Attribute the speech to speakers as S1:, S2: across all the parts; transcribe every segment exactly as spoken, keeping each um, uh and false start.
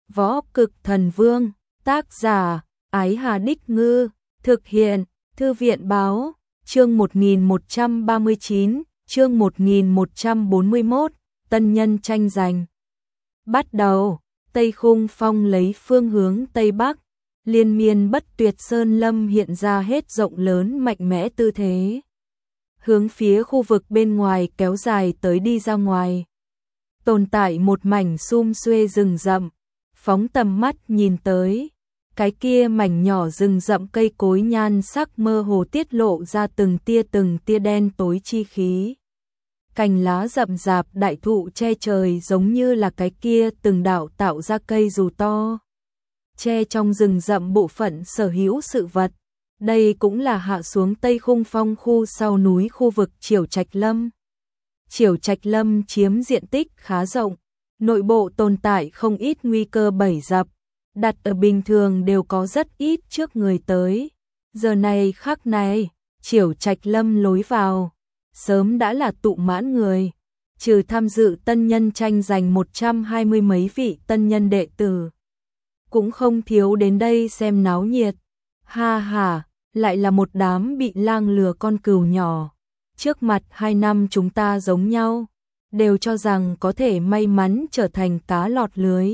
S1: Võ Cực Thần Vương, tác giả, Ái Hà Đích Ngư, thực hiện, Thư viện Báo, chương một nghìn một trăm ba mươi chín, chương một nghìn một trăm bốn mươi mốt, tân nhân tranh giành. Bắt đầu, Tây Khung Phong lấy phương hướng Tây Bắc, liên miên bất tuyệt sơn lâm hiện ra hết rộng lớn mạnh mẽ tư thế. Hướng phía khu vực bên ngoài kéo dài tới đi ra ngoài. Tồn tại một mảnh sum xuê rừng rậm, phóng tầm mắt nhìn tới. Cái kia mảnh nhỏ rừng rậm cây cối nhan sắc mơ hồ tiết lộ ra từng tia từng tia đen tối chi khí. Cành lá rậm rạp đại thụ che trời giống như là cái kia từng đạo tạo ra cây dù to. Che trong rừng rậm bộ phận sở hữu sự vật. Đây cũng là hạ xuống Tây Khung Phong khu sau núi khu vực Triểu Trạch Lâm. Triểu Trạch Lâm chiếm diện tích khá rộng, nội bộ tồn tại không ít nguy cơ bẫy dập, đặt ở bình thường đều có rất ít trước người tới. Giờ này khắc này, Triểu Trạch Lâm lối vào, sớm đã là tụ mãn người, trừ tham dự tân nhân tranh giành một trăm hai mươi mấy vị tân nhân đệ tử. Cũng không thiếu đến đây xem náo nhiệt. Ha ha, lại là một đám bị lang lừa con cừu nhỏ. Trước mặt hai năm chúng ta giống nhau, đều cho rằng có thể may mắn trở thành cá lọt lưới.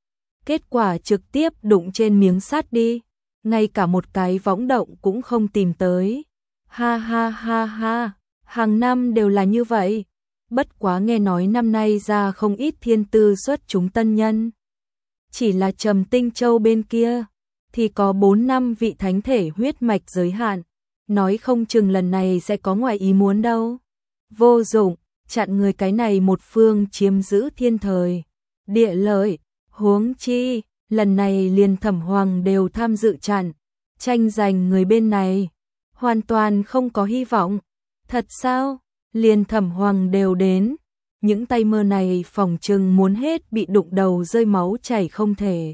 S1: Kết quả trực tiếp đụng trên miếng sắt đi, ngay cả một cái võng động cũng không tìm tới. Ha ha ha ha, hàng năm đều là như vậy. Bất quá nghe nói năm nay ra không ít thiên tư xuất chúng tân nhân. Chỉ là Trầm Tinh Châu bên kia thì có bốn năm vị thánh thể huyết mạch giới hạn, nói không chừng lần này sẽ có ngoài ý muốn đâu. Vô dụng, chặn người cái này một phương chiếm giữ thiên thời, địa lợi, huống chi, lần này liền Thẩm Hoàng đều tham dự chặn, tranh giành người bên này, hoàn toàn không có hy vọng. Thật sao? Liền Thẩm Hoàng đều đến, những tay mơ này phòng chừng muốn hết bị đụng đầu rơi máu chảy không thể.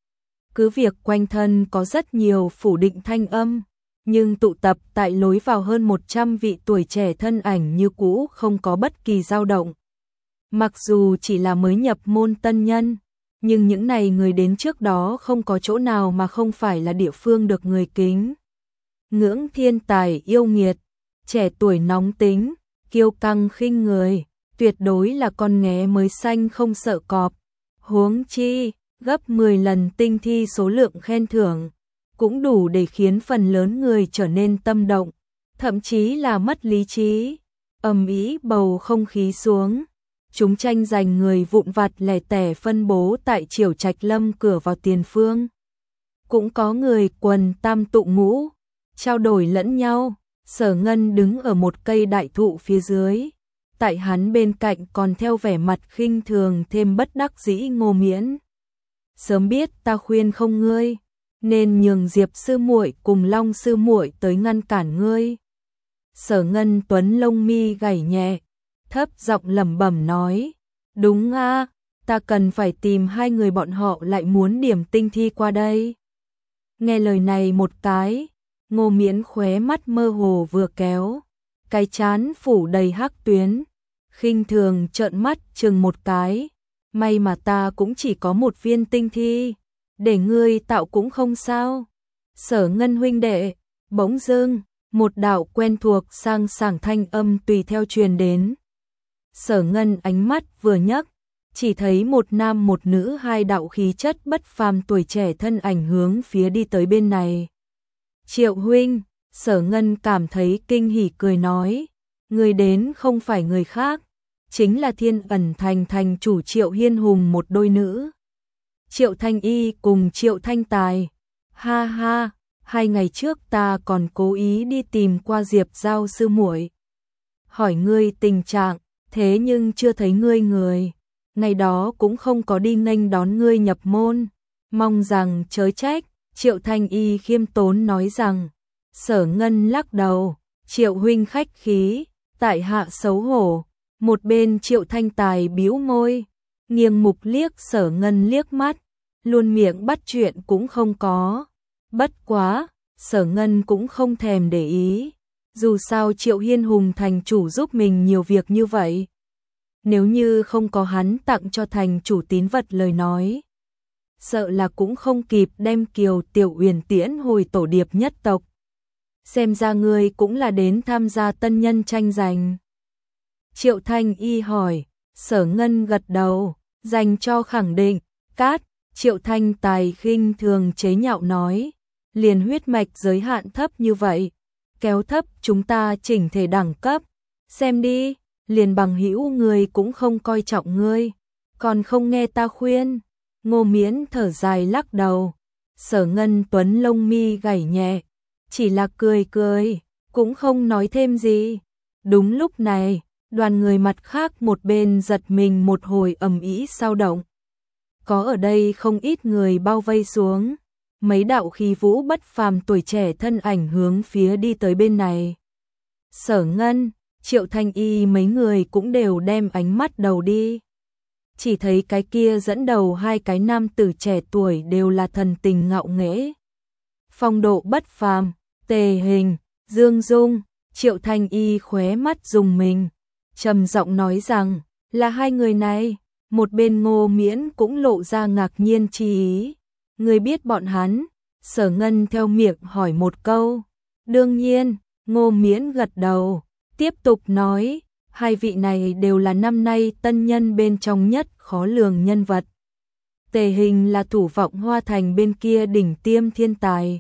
S1: Cứ việc quanh thân có rất nhiều phủ định thanh âm, nhưng tụ tập tại lối vào hơn một trăm vị tuổi trẻ thân ảnh như cũ không có bất kỳ dao động. Mặc dù chỉ là mới nhập môn tân nhân, nhưng những này người đến trước đó không có chỗ nào mà không phải là địa phương được người kính ngưỡng thiên tài yêu nghiệt, trẻ tuổi nóng tính, kiêu căng khinh người, tuyệt đối là con nghé mới xanh không sợ cọp. Huống chi, gấp mười lần tinh thi số lượng khen thưởng, cũng đủ để khiến phần lớn người trở nên tâm động, thậm chí là mất lý trí. Ầm ĩ bầu không khí xuống, chúng tranh giành người vụn vặt lẻ tẻ phân bố tại Triểu Trạch Lâm cửa vào tiền phương. Cũng có người quần tam tụ ngũ, trao đổi lẫn nhau. Sở Ngân đứng ở một cây đại thụ phía dưới, tại hắn bên cạnh còn theo vẻ mặt khinh thường thêm bất đắc dĩ Ngô Miễn. Sớm biết ta khuyên không ngươi, nên nhường Diệp sư muội cùng Long sư muội tới ngăn cản ngươi. Sở Ngân Tuấn lông mi gảy nhẹ, thấp giọng lẩm bẩm nói, đúng a, ta cần phải tìm hai người bọn họ lại muốn điểm tinh thi qua đây. Nghe lời này một cái, Ngô Miễn khóe mắt mơ hồ vừa kéo, cái trán phủ đầy hắc tuyến, khinh thường trợn mắt chừng một cái, may mà ta cũng chỉ có một viên tinh thi, để ngươi tạo cũng không sao. Sở Ngân huynh đệ, bỗng dưng, một đạo quen thuộc sang sảng thanh âm tùy theo truyền đến. Sở Ngân ánh mắt vừa nhấc, chỉ thấy một nam một nữ hai đạo khí chất bất phàm tuổi trẻ thân ảnh hướng phía đi tới bên này. Triệu huynh, Sở Ngân cảm thấy kinh hỉ cười nói, người đến không phải người khác, chính là Thiên Ẩn Thành thành chủ Triệu Hiên Hùng một đôi nữ. Triệu Thanh Y cùng Triệu Thanh Tài. Ha ha, hai ngày trước ta còn cố ý đi tìm qua Diệp Giao sư muội, hỏi ngươi tình trạng, thế nhưng chưa thấy ngươi người. Ngày đó cũng không có đi nghênh đón ngươi nhập môn, mong rằng chớ trách. Triệu Thanh Y khiêm tốn nói rằng. Sở Ngân lắc đầu, Triệu huynh khách khí, tại hạ xấu hổ. Một bên Triệu Thanh Tài bĩu môi, nghiêng mục liếc Sở Ngân liếc mắt, luôn miệng bắt chuyện cũng không có. Bất quá, Sở Ngân cũng không thèm để ý, dù sao Triệu Hiên Hùng thành chủ giúp mình nhiều việc như vậy. Nếu như không có hắn tặng cho thành chủ tín vật lời nói, sợ là cũng không kịp đem Kiều Tiểu Uyển tiễn hồi tổ điệp nhất tộc. Xem ra ngươi cũng là đến tham gia tân nhân tranh giành. Triệu Thanh Y hỏi, Sở Ngân gật đầu, dành cho khẳng định, cát. Triệu Thanh Tài khinh thường chế nhạo nói, liền huyết mạch giới hạn thấp như vậy, kéo thấp chúng ta chỉnh thể đẳng cấp, xem đi, liền bằng hữu ngươi cũng không coi trọng ngươi, còn không nghe ta khuyên. Ngô Miễn thở dài lắc đầu, Sở Ngân Tuấn lông mi gảy nhẹ, chỉ là cười cười, cũng không nói thêm gì. Đúng lúc này, đoàn người mặt khác một bên giật mình một hồi ầm ĩ sao động. Có ở đây không ít người bao vây xuống, mấy đạo khí vũ bất phàm tuổi trẻ thân ảnh hướng phía đi tới bên này. Sở Ngân, Triệu Thanh Y mấy người cũng đều đem ánh mắt đầu đi. Chỉ thấy cái kia dẫn đầu hai cái nam tử trẻ tuổi đều là thần tình ngạo nghễ. Phong độ bất phàm, Tề Hình, Dương Dung, Triệu Thanh Y khóe mắt rùng mình, trầm giọng nói rằng, là hai người này. Một bên Ngô Miễn cũng lộ ra ngạc nhiên chi ý. Người biết bọn hắn? Sở Ngân theo miệng hỏi một câu. Đương nhiên, Ngô Miễn gật đầu, tiếp tục nói, hai vị này đều là năm nay tân nhân bên trong nhất khó lường nhân vật. Tề Hình là thủ vọng Hoa Thành bên kia đỉnh tiêm thiên tài.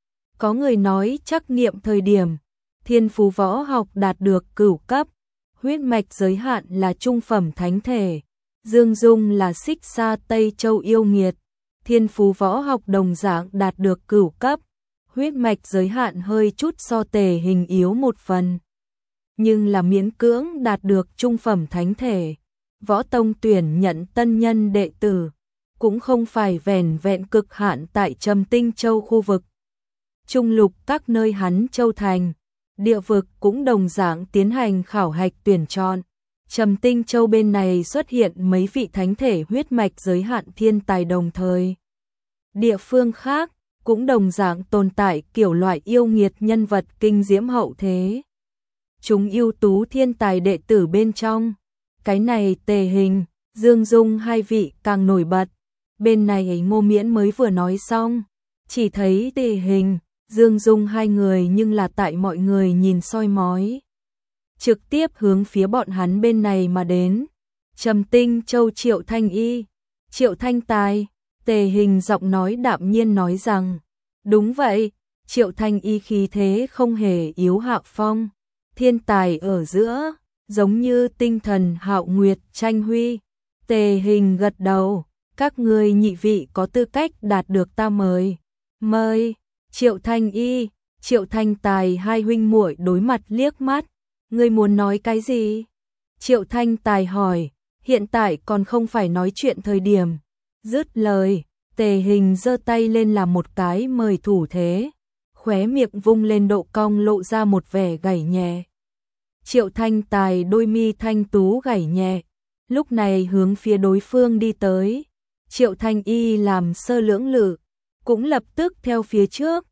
S1: Có người nói trắc nghiệm thời điểm, thiên phú võ học đạt được cửu cấp, huyết mạch giới hạn là trung phẩm thánh thể. Dương Dung là xích xa Tây Châu yêu nghiệt, thiên phú võ học đồng dạng đạt được cửu cấp, huyết mạch giới hạn hơi chút so Tề Hình yếu một phần, nhưng là miễn cưỡng đạt được trung phẩm thánh thể. Võ tông tuyển nhận tân nhân đệ tử, cũng không phải vẻn vẹn cực hạn tại Trầm Tinh Châu khu vực. Trung lục các nơi hắn châu thành, địa vực cũng đồng dạng tiến hành khảo hạch tuyển chọn. Trầm Tinh Châu bên này xuất hiện mấy vị thánh thể huyết mạch giới hạn thiên tài đồng thời. Địa phương khác cũng đồng dạng tồn tại kiểu loại yêu nghiệt nhân vật kinh diễm hậu thế. Chúng ưu tú thiên tài đệ tử bên trong, cái này Tề Hình, Dương Dung hai vị càng nổi bật. Bên này Ngô Miễn mới vừa nói xong, chỉ thấy Tề Hình, Dương Dung hai người nhưng là tại mọi người nhìn soi mói, trực tiếp hướng phía bọn hắn bên này mà đến. Trầm Tinh Châu Triệu Thanh Y, Triệu Thanh Tài. Tề Hình giọng nói đạm nhiên nói rằng, đúng vậy. Triệu Thanh Y khí thế không hề yếu hạ phong, thiên tài ở giữa, giống như tinh thần hạo nguyệt tranh huy. Tề Hình gật đầu, các ngươi nhị vị có tư cách đạt được ta mời. Mời. Triệu Thanh Y, Triệu Thanh Tài hai huynh muội đối mặt liếc mắt. Ngươi muốn nói cái gì? Triệu Thanh Tài hỏi, hiện tại còn không phải nói chuyện thời điểm. Dứt lời, Tề Hình giơ tay lên làm một cái mời thủ thế, khóe miệng vung lên độ cong lộ ra một vẻ gảy nhẹ. Triệu Thanh Tài đôi mi thanh tú gảy nhẹ, lúc này hướng phía đối phương đi tới. Triệu Thanh Y làm sơ lưỡng lự, cũng lập tức theo phía trước,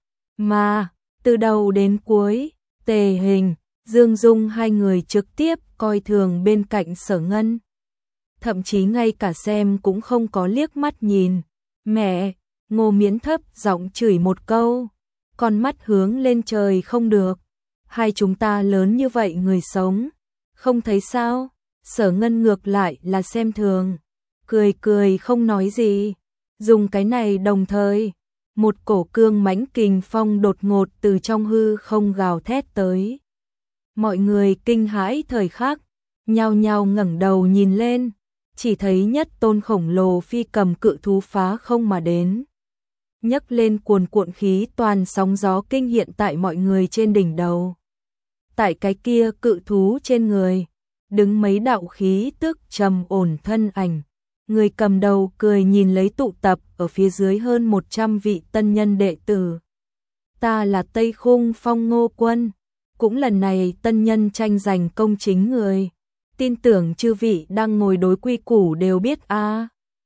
S1: mà từ đầu đến cuối, Tề Hình, Dương Dung hai người trực tiếp coi thường bên cạnh Sở Ngân. Thậm chí ngay cả xem cũng không có liếc mắt nhìn. Mẹ, Ngô Miễn thấp giọng chửi một câu, con mắt hướng lên trời không được. Hai chúng ta lớn như vậy người sống, không thấy sao? Sở Ngân ngược lại là xem thường, cười cười không nói gì. Dùng cái này đồng thời, một cổ cương mãnh kình phong đột ngột từ trong hư không gào thét tới. Mọi người kinh hãi thời khắc, nhao nhao ngẩng đầu nhìn lên, chỉ thấy nhất tôn khổng lồ phi cầm cự thú phá không mà đến. Nhấc lên cuồn cuộn khí toàn sóng gió kinh hiện tại mọi người trên đỉnh đầu. Tại cái kia cự thú trên người, đứng mấy đạo khí tức trầm ổn thân ảnh. Người cầm đầu cười nhìn lấy tụ tập ở phía dưới hơn một trăm vị tân nhân đệ tử. Ta là Tây Khung Phong Ngô Quân, cũng lần này tân nhân tranh giành công chính người. Tin tưởng chư vị đang ngồi đối quy củ đều biết a. À.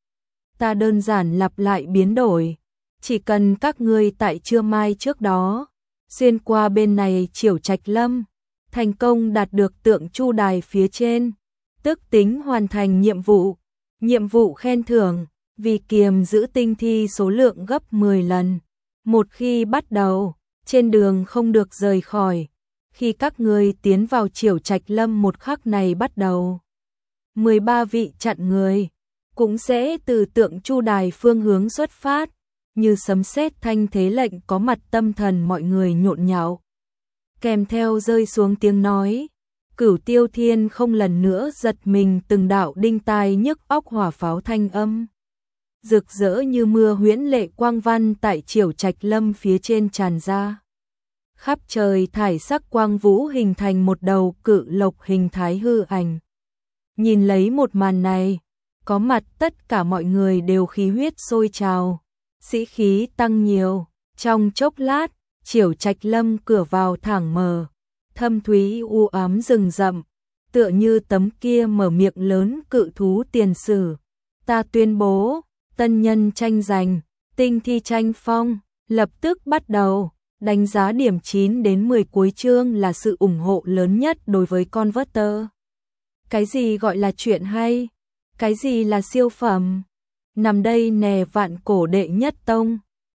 S1: Ta đơn giản lặp lại biến đổi, chỉ cần các ngươi tại trưa mai trước đó xuyên qua bên này Triểu Trạch Lâm, thành công đạt được tượng Chu Đài phía trên, tức tính hoàn thành nhiệm vụ. Nhiệm vụ khen thưởng, vì kiềm giữ tinh thi số lượng gấp mười lần. Một khi bắt đầu, trên đường không được rời khỏi. Khi các ngươi tiến vào Triểu Trạch Lâm một khắc này bắt đầu, mười ba vị chặn người cũng sẽ từ Tượng Chu Đài phương hướng xuất phát, như sấm sét thanh thế lệnh có mặt tâm thần mọi người nhộn nhạo. Kèm theo rơi xuống tiếng nói, Cửu Tiêu Thiên không lần nữa giật mình, từng đạo đinh tai nhức óc hỏa pháo thanh âm rực rỡ như mưa huyễn lệ quang văn tại Triểu Trạch Lâm phía trên tràn ra. Khắp trời thải sắc quang vũ hình thành một đầu cự lộc hình thái hư ảnh. Nhìn lấy một màn này, có mặt tất cả mọi người đều khí huyết sôi trào, sĩ khí tăng nhiều. Trong chốc lát, Triểu Trạch Lâm cửa vào thẳng mở, thâm thúy u ám rừng rậm, tựa như tấm kia mở miệng lớn cự thú tiền sử. Ta tuyên bố, tân nhân tranh giành, tinh thi tranh phong, lập tức bắt đầu. Đánh giá điểm chín đến mười cuối chương là sự ủng hộ lớn nhất đối với Converter. Cái gì gọi là chuyện hay? Cái gì là siêu phẩm? Nằm đây nè, Vạn Cổ đệ nhất tông.